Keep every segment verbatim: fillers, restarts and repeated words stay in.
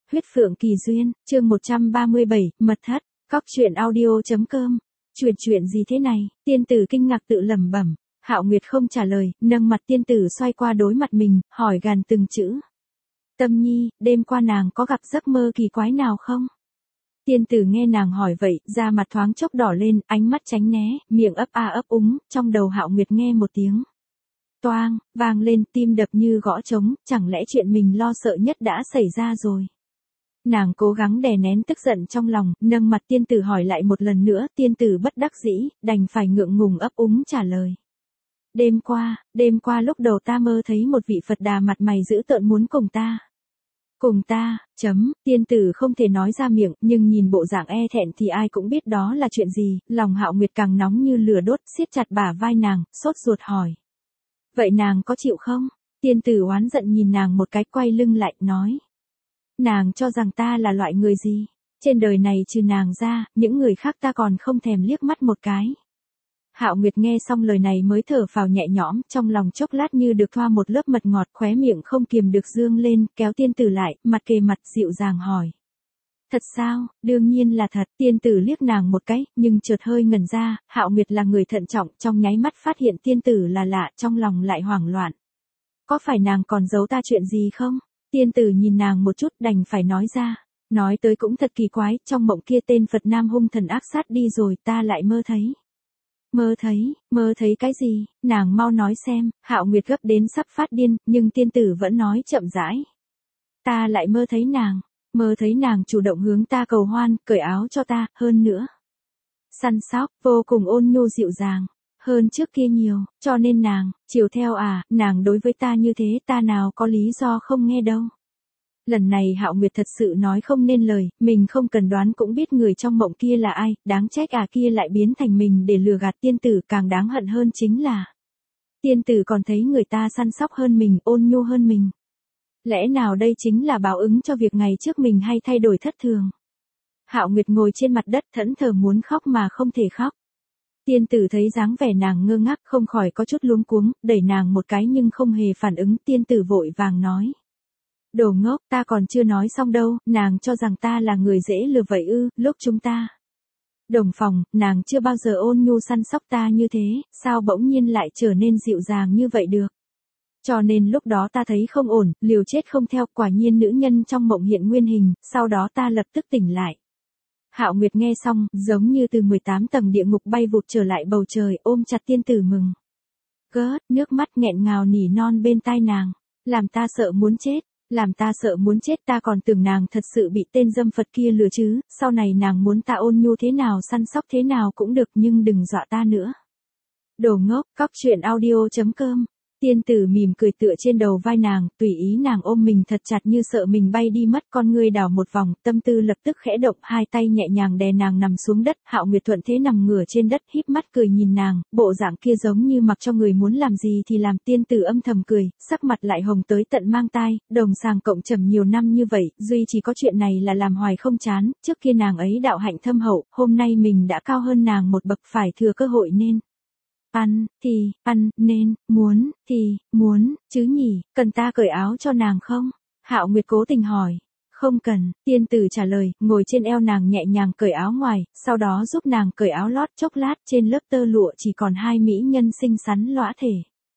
Huyết Phượng Kỳ Duyên, chương một trăm ba mươi bảy, Mật Thất, Cóc Truyện Audio.com. Chuyện chuyện gì thế này? Tiên tử kinh ngạc tự lẩm bẩm. Hạo Nguyệt không trả lời, nâng mặt tiên tử xoay qua đối mặt mình, hỏi gàn từng chữ. Tâm Nhi, đêm qua nàng có gặp giấc mơ kỳ quái nào không? Tiên tử nghe nàng hỏi vậy, da mặt thoáng chốc đỏ lên, ánh mắt tránh né, miệng ấp a ấp úng, trong đầu Hạo Nguyệt nghe một tiếng toang, vang lên, tim đập như gõ trống, chẳng lẽ chuyện mình lo sợ nhất đã xảy ra rồi. Nàng cố gắng đè nén tức giận trong lòng, nâng mặt tiên tử hỏi lại một lần nữa, tiên tử bất đắc dĩ, đành phải ngượng ngùng ấp úng trả lời. Đêm qua, đêm qua lúc đầu ta mơ thấy một vị Phật Đà mặt mày dữ tợn muốn cùng ta. Cùng ta, chấm, tiên tử không thể nói ra miệng, nhưng nhìn bộ dạng e thẹn thì ai cũng biết đó là chuyện gì, lòng Hạo Nguyệt càng nóng như lửa đốt, siết chặt bả vai nàng, sốt ruột hỏi. Vậy nàng có chịu không? Tiên tử oán giận nhìn nàng một cái, quay lưng lại, nói. Nàng cho rằng ta là loại người gì? Trên đời này trừ nàng ra, những người khác ta còn không thèm liếc mắt một cái. Hạo Nguyệt nghe xong lời này mới thở phào nhẹ nhõm, trong lòng chốc lát như được thoa một lớp mật ngọt, khóe miệng không kiềm được dương lên, kéo tiên tử lại, mặt kề mặt dịu dàng hỏi. Thật sao? Đương nhiên là thật. Tiên tử liếc nàng một cái, nhưng chợt hơi ngẩn ra, Hạo Nguyệt là người thận trọng, trong nháy mắt phát hiện tiên tử là lạ, trong lòng lại hoảng loạn. Có phải nàng còn giấu ta chuyện gì không? Tiên tử nhìn nàng một chút, đành phải nói ra. Nói tới cũng thật kỳ quái, trong mộng kia tên Phật Nam hung thần ác sát đi rồi, ta lại mơ thấy. Mơ thấy, mơ thấy cái gì? Nàng mau nói xem. Hạo Nguyệt gấp đến sắp phát điên, nhưng tiên tử vẫn nói chậm rãi. Ta lại mơ thấy nàng. Mơ thấy nàng chủ động hướng ta cầu hoan, cởi áo cho ta, hơn nữa. Săn sóc, vô cùng ôn nhu dịu dàng. Hơn trước kia nhiều, cho nên nàng, chiều theo à, nàng đối với ta như thế ta nào có lý do không nghe đâu. Lần này Hạo Nguyệt thật sự nói không nên lời, mình không cần đoán cũng biết người trong mộng kia là ai, đáng trách à kia lại biến thành mình để lừa gạt tiên tử, càng đáng hận hơn chính là. Tiên tử còn thấy người ta săn sóc hơn mình, ôn nhu hơn mình. Lẽ nào đây chính là báo ứng cho việc ngày trước mình hay thay đổi thất thường. Hạo Nguyệt ngồi trên mặt đất thẫn thờ muốn khóc mà không thể khóc. Tiên tử thấy dáng vẻ nàng ngơ ngác không khỏi có chút luống cuống, đẩy nàng một cái nhưng không hề phản ứng, tiên tử vội vàng nói. Đồ ngốc, ta còn chưa nói xong đâu, nàng cho rằng ta là người dễ lừa vậy ư, lúc chúng ta. Đồng phòng, nàng chưa bao giờ ôn nhu săn sóc ta như thế, sao bỗng nhiên lại trở nên dịu dàng như vậy được. Cho nên lúc đó ta thấy không ổn, liều chết không theo, quả nhiên nữ nhân trong mộng hiện nguyên hình, sau đó ta lập tức tỉnh lại. Hạo Nguyệt nghe xong, giống như từ mười tám tầng địa ngục bay vụt trở lại bầu trời, ôm chặt tiên tử mừng. Gớt, nước mắt nghẹn ngào nỉ non bên tai nàng, làm ta sợ muốn chết, làm ta sợ muốn chết, ta còn tưởng nàng thật sự bị tên dâm Phật kia lừa chứ, sau này nàng muốn ta ôn nhu thế nào săn sóc thế nào cũng được nhưng đừng dọa ta nữa. Đồ ngốc, Cóc Truyện Audio.com. Tiên tử mỉm cười tựa trên đầu vai nàng, tùy ý nàng ôm mình thật chặt như sợ mình bay đi mất, con ngươi đảo một vòng, tâm tư lập tức khẽ động, hai tay nhẹ nhàng đè nàng nằm xuống đất, Hạo Nguyệt thuận thế nằm ngửa trên đất, híp mắt cười nhìn nàng, bộ dạng kia giống như mặc cho người muốn làm gì thì làm. Tiên tử âm thầm cười, sắc mặt lại hồng tới tận mang tai, đồng sàng cộng trầm nhiều năm như vậy, duy chỉ có chuyện này là làm hoài không chán, trước kia nàng ấy đạo hạnh thâm hậu, hôm nay mình đã cao hơn nàng một bậc, phải thừa cơ hội nên. Ăn, thì, ăn, nên, muốn, thì, muốn, chứ nhỉ, cần ta cởi áo cho nàng không? Hạo Nguyệt cố tình hỏi. Không cần, tiên tử trả lời, ngồi trên eo nàng nhẹ nhàng cởi áo ngoài, sau đó giúp nàng cởi áo lót, chốc lát trên lớp tơ lụa chỉ còn hai mỹ nhân xinh xắn lõa thể.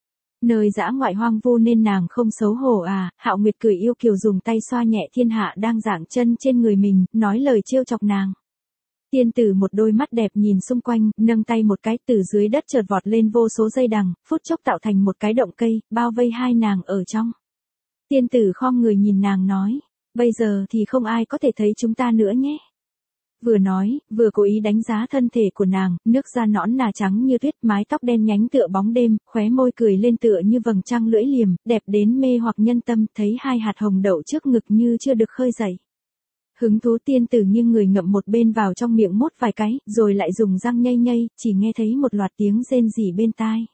Nơi dã ngoại hoang vu nên nàng không xấu hổ à, Hạo Nguyệt cười yêu kiều dùng tay xoa nhẹ thiên hạ đang dạng chân trên người mình, nói lời trêu chọc nàng. Tiên tử một đôi mắt đẹp nhìn xung quanh, nâng tay một cái, từ dưới đất chợt vọt lên vô số dây đằng, phút chốc tạo thành một cái động cây, bao vây hai nàng ở trong. Tiên tử khom người nhìn nàng nói, bây giờ thì không ai có thể thấy chúng ta nữa nhé. Vừa nói, vừa cố ý đánh giá thân thể của nàng, nước da nõn nà trắng như tuyết, mái tóc đen nhánh tựa bóng đêm, khóe môi cười lên tựa như vầng trăng lưỡi liềm, đẹp đến mê hoặc nhân tâm, thấy hai hạt hồng đậu trước ngực như chưa được khơi dậy. Hứng thú tiên tử nghiêng người ngậm một bên vào trong miệng mốt vài cái, rồi lại dùng răng nhây nhây, chỉ nghe thấy một loạt tiếng rên rỉ bên tai.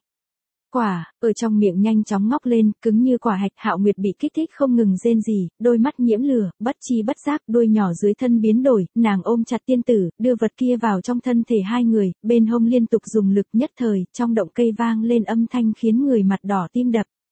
Quả, ở trong miệng nhanh chóng ngóc lên, cứng như quả hạch. Hạo Nguyệt bị kích thích không ngừng rên rỉ, đôi mắt nhiễm lửa, bất chi bất giác, đuôi nhỏ dưới thân biến đổi, nàng ôm chặt tiên tử, đưa vật kia vào trong thân thể hai người, bên hông liên tục dùng lực, nhất thời, trong động cây vang lên âm thanh khiến người mặt đỏ tim đập.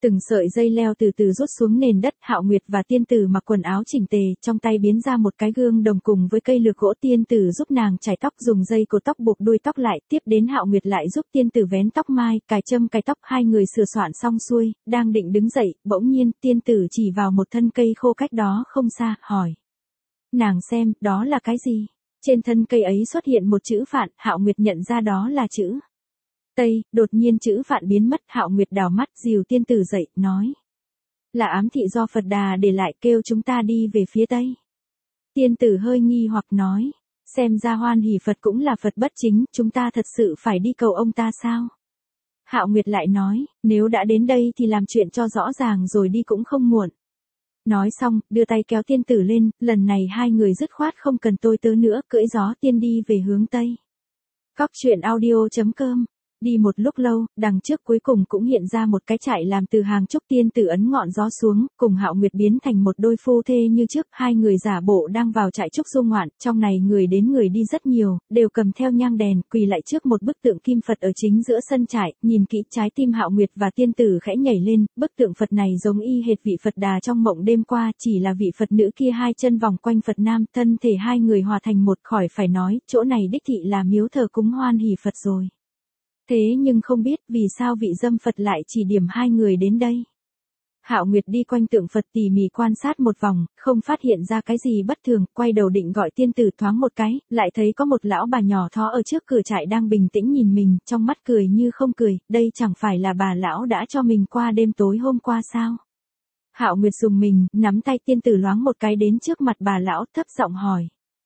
Từng sợi dây leo từ từ rút xuống nền đất, Hạo Nguyệt và tiên tử mặc quần áo chỉnh tề, trong tay biến ra một cái gương đồng cùng với cây lược gỗ. Tiên tử giúp nàng chải tóc, dùng dây cột tóc buộc đuôi tóc lại, tiếp đến Hạo Nguyệt lại giúp tiên tử vén tóc mai, cài châm cài tóc. Hai người sửa soạn xong xuôi, đang định đứng dậy, bỗng nhiên tiên tử chỉ vào một thân cây khô cách đó không xa, hỏi: "Nàng xem, đó là cái gì?" Trên thân cây ấy xuất hiện một chữ phạn, Hạo Nguyệt nhận ra đó là chữ Tây. Đột nhiên chữ phạn biến mất, Hạo Nguyệt đảo mắt dìu tiên tử dậy, nói: "Là ám thị do Phật Đà để lại, kêu chúng ta đi về phía Tây." Tiên tử hơi nghi hoặc nói: "Xem ra Hoan Hỷ Phật cũng là Phật bất chính, chúng ta thật sự phải đi cầu ông ta sao?" Hạo Nguyệt lại nói: "Nếu đã đến đây thì làm chuyện cho rõ ràng rồi đi cũng không muộn." Nói xong, đưa tay kéo tiên tử lên, lần này hai người dứt khoát không cần tôi tớ nữa, cưỡi gió tiên đi về hướng Tây. Cóc truyện audio chấm com. Đi một lúc lâu, đằng trước cuối cùng cũng hiện ra một cái trại làm từ hàng trúc. Tiên tử ấn ngọn gió xuống, cùng Hạo Nguyệt biến thành một đôi phu thê như trước. Hai người giả bộ đang vào trại trúc du ngoạn, trong này người đến người đi rất nhiều, đều cầm theo nhang đèn, quỳ lại trước một bức tượng kim Phật ở chính giữa sân trại. Nhìn kỹ, trái tim Hạo Nguyệt và tiên tử khẽ nhảy lên, bức tượng Phật này giống y hệt vị Phật Đà trong mộng đêm qua, chỉ là vị Phật nữ kia hai chân vòng quanh Phật nam, thân thể hai người hòa thành một. Khỏi phải nói, chỗ này đích thị là miếu thờ cúng Hoan Hỷ Phật rồi. Thế nhưng không biết vì sao vị dâm Phật lại chỉ điểm hai người đến đây. Hạo Nguyệt đi quanh tượng Phật tỉ mỉ quan sát một vòng, không phát hiện ra cái gì bất thường, quay đầu định gọi tiên tử thoáng một cái, lại thấy có một lão bà nhỏ thó ở trước cửa trại đang bình tĩnh nhìn mình, trong mắt cười như không cười, đây chẳng phải là bà lão đã cho mình qua đêm tối hôm qua sao? Hạo Nguyệt dùng mình, nắm tay tiên tử loáng một cái đến trước mặt bà lão, thấp giọng hỏi: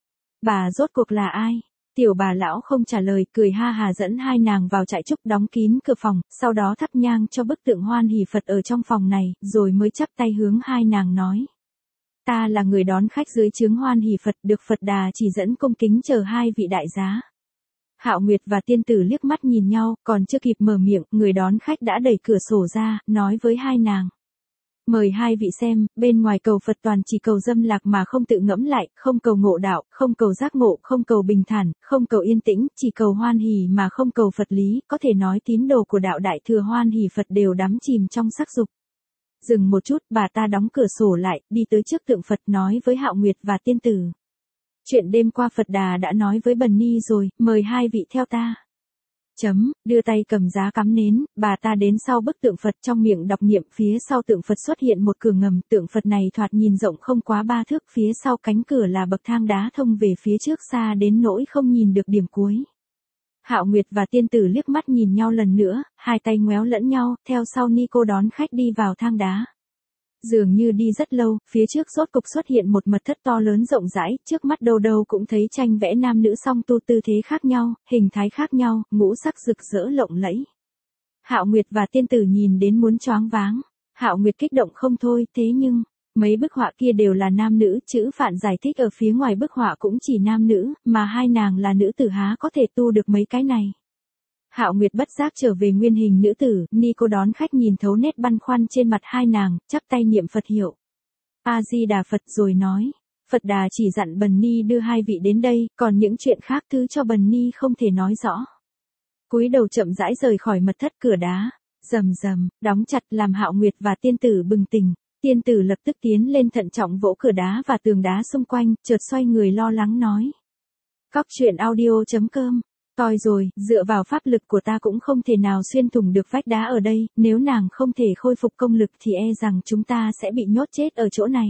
"Bà rốt cuộc là ai?" Tiểu bà lão không trả lời, cười ha hà dẫn hai nàng vào trại trúc, đóng kín cửa phòng, sau đó thắp nhang cho bức tượng Hoan Hỷ Phật ở trong phòng này, rồi mới chắp tay hướng hai nàng nói: "Ta là người đón khách dưới chướng Hoan Hỷ Phật, được Phật Đà chỉ dẫn cung kính chờ hai vị đại giá." Hạo Nguyệt và tiên tử liếc mắt nhìn nhau, còn chưa kịp mở miệng, người đón khách đã đẩy cửa sổ ra, nói với hai nàng: "Mời hai vị xem, bên ngoài cầu Phật toàn chỉ cầu dâm lạc mà không tự ngẫm lại, không cầu ngộ đạo, không cầu giác ngộ, không cầu bình thản, không cầu yên tĩnh, chỉ cầu hoan hỷ mà không cầu Phật lý." Có thể nói tín đồ của đạo Đại Thừa Hoan Hỷ Phật đều đắm chìm trong sắc dục. Dừng một chút, bà ta đóng cửa sổ lại, đi tới trước tượng Phật nói với Hạo Nguyệt và tiên tử: "Chuyện đêm qua Phật Đà đã nói với Bần Ni rồi, mời hai vị theo ta." Chấm, đưa tay cầm giá cắm nến, bà ta đến sau bức tượng Phật, trong miệng đọc niệm. Phía sau tượng Phật xuất hiện một cửa ngầm, tượng Phật này thoạt nhìn rộng không quá ba thước, phía sau cánh cửa là bậc thang đá thông về phía trước xa đến nỗi không nhìn được điểm cuối. Hạo Nguyệt và tiên tử liếc mắt nhìn nhau lần nữa, hai tay ngoéo lẫn nhau, theo sau ni cô đón khách đi vào thang đá. Dường như đi rất lâu, phía trước rốt cục xuất hiện một mật thất to lớn rộng rãi, trước mắt đâu đâu cũng thấy tranh vẽ nam nữ song tu, tư thế khác nhau, hình thái khác nhau, ngũ sắc rực rỡ lộng lẫy. Hạo Nguyệt và tiên tử nhìn đến muốn choáng váng. Hạo Nguyệt kích động không thôi, thế nhưng mấy bức họa kia đều là nam nữ, chữ phạn giải thích ở phía ngoài bức họa cũng chỉ nam nữ, mà hai nàng là nữ tử há có thể tu được mấy cái này. Hạo Nguyệt bất giác trở về nguyên hình nữ tử, ni cô đón khách nhìn thấu nét băn khoăn trên mặt hai nàng, chắp tay niệm Phật hiệu A Di Đà Phật rồi nói: "Phật Đà chỉ dặn Bần Ni đưa hai vị đến đây, còn những chuyện khác thứ cho Bần Ni không thể nói rõ." Cúi đầu chậm rãi rời khỏi mật thất, cửa đá rầm rầm đóng chặt làm Hạo Nguyệt và tiên tử bừng tỉnh. Tiên tử lập tức tiến lên thận trọng vỗ cửa đá và tường đá xung quanh, chợt xoay người lo lắng nói: "Cóc truyện audio chấm com. Toi rồi, dựa vào pháp lực của ta cũng không thể nào xuyên thủng được vách đá ở đây, nếu nàng không thể khôi phục công lực thì e rằng chúng ta sẽ bị nhốt chết ở chỗ này."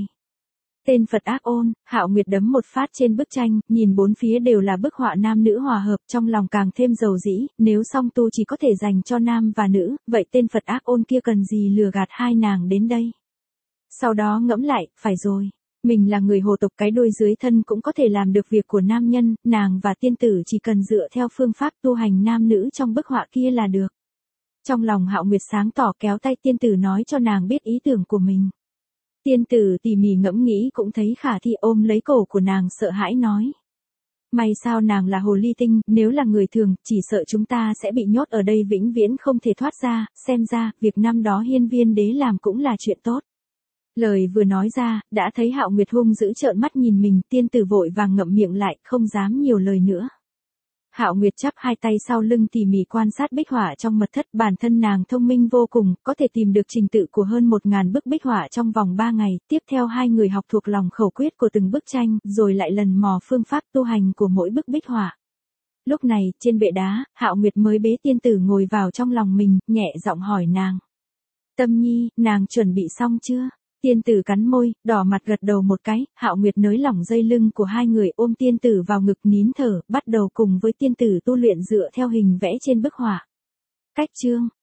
Tên Phật ác ôn, Hạo Nguyệt đấm một phát trên bức tranh, nhìn bốn phía đều là bức họa nam nữ hòa hợp, trong lòng càng thêm dầu dĩ, nếu song tu chỉ có thể dành cho nam và nữ, vậy tên Phật ác ôn kia cần gì lừa gạt hai nàng đến đây. Sau đó ngẫm lại, phải rồi. Mình là người hồ tộc, cái đuôi dưới thân cũng có thể làm được việc của nam nhân, nàng và tiên tử chỉ cần dựa theo phương pháp tu hành nam nữ trong bức họa kia là được. Trong lòng Hạo Nguyệt sáng tỏ, kéo tay tiên tử nói cho nàng biết ý tưởng của mình. Tiên tử tỉ mỉ ngẫm nghĩ cũng thấy khả thi, ôm lấy cổ của nàng sợ hãi nói: "May sao nàng là hồ ly tinh, nếu là người thường, chỉ sợ chúng ta sẽ bị nhốt ở đây vĩnh viễn không thể thoát ra, xem ra, việc năm đó Hiên Viên Đế làm cũng là chuyện tốt." Lời vừa nói ra, đã thấy Hạo Nguyệt hung dữ trợn mắt nhìn mình, tiên tử vội vàng ngậm miệng lại, không dám nhiều lời nữa. Hạo Nguyệt chắp hai tay sau lưng tỉ mỉ quan sát bích họa trong mật thất, bản thân nàng thông minh vô cùng, có thể tìm được trình tự của hơn một ngàn bức bích họa trong vòng ba ngày, tiếp theo hai người học thuộc lòng khẩu quyết của từng bức tranh, rồi lại lần mò phương pháp tu hành của mỗi bức bích họa. Lúc này, trên bệ đá, Hạo Nguyệt mới bế tiên tử ngồi vào trong lòng mình, nhẹ giọng hỏi nàng. Tâm nhi, nàng chuẩn bị xong chưa? Tiên tử cắn môi, đỏ mặt gật đầu một cái, Hạo Nguyệt nới lỏng dây lưng của hai người ôm tiên tử vào ngực nín thở, bắt đầu cùng với tiên tử tu luyện dựa theo hình vẽ trên bức họa. Cách chương